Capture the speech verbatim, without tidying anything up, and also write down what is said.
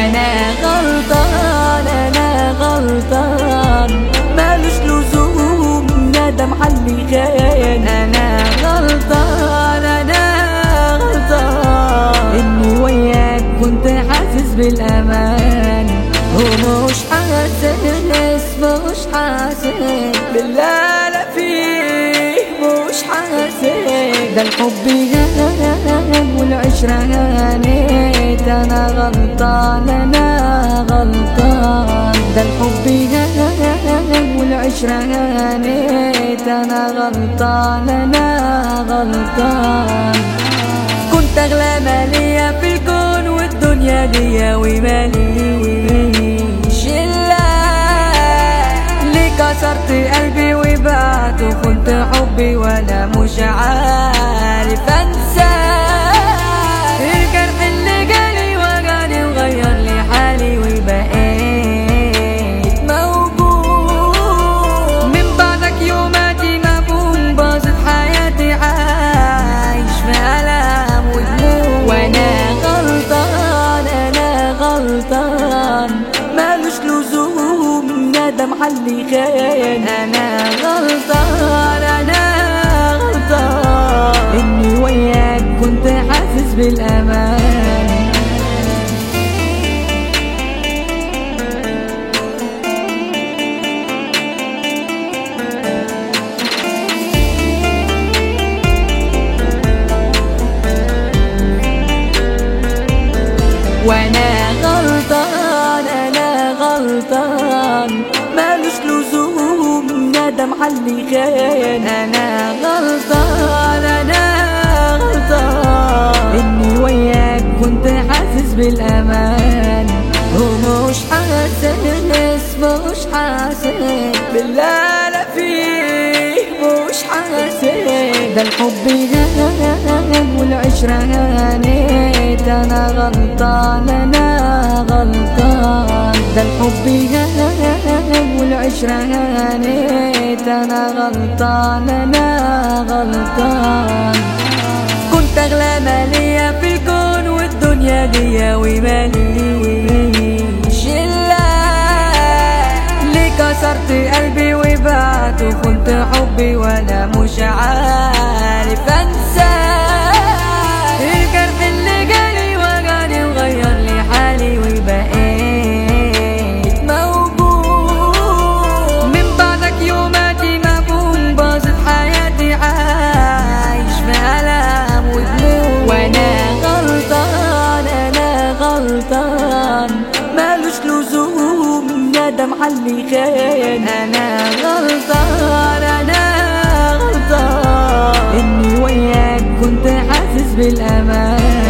وانا غلطان انا غلطان مالوش لزوم ندم عاللي خان. انا غلطان انا غلطان اني وياك كنت حاسس بالامان ومش حاسس مش حاسس بالله لا فيه مش حاسس. ده الحب هان والعشرة هانت انا غلطان انا غلطان. ده الحب هان والعشرة هانت انا غلطان انا غلطان. كنت اغلى مالية في الكون والدنيا دي وماليش الا اللي كسرت قلبي وبعت وكنت حبي وانا مش عارف انسى الجرح اللي جالي وجعني وغير لي حالي وبقيت موجود من بعدك يوماتي مفهوم باظت حياتي عايش في ألم ودموع. وانا غلطان انا غلطان مالوش لزوم ندم عاللي خان. انا غلطان انا غلطان اني وياك كنت حاسس بالامان. وانا غلطان انا غلطان مالوش لزوم ندم عاللي خان. انا غلطان انا غلطان اني وياك كنت حاسس بالامان ومش حاسس مش حاسس بالله لا فيه مش حاسس. ده الحب هان والعشرة هانت انا غلطان انا غلطان. ده الحب هان والعشرة هانت انا غلطان انا غلطان. كنت اغلى مالية في الكون والدنيا دي وماليش الا اللي كسرت قلبي وبعت وكنت حبي وانا مش عارف انسى الجرح اللي جالي وجعني وغير لي حالي وبقيت موجود من بعدك يوماتي مفهوم باظت حياتي عايش في ألم ودموع. وانا غلطان انا غلطان مالوش لزوم ندم عاللي خان. انا غلطان انا غلطان اني وياك كنت حاسس بالامان.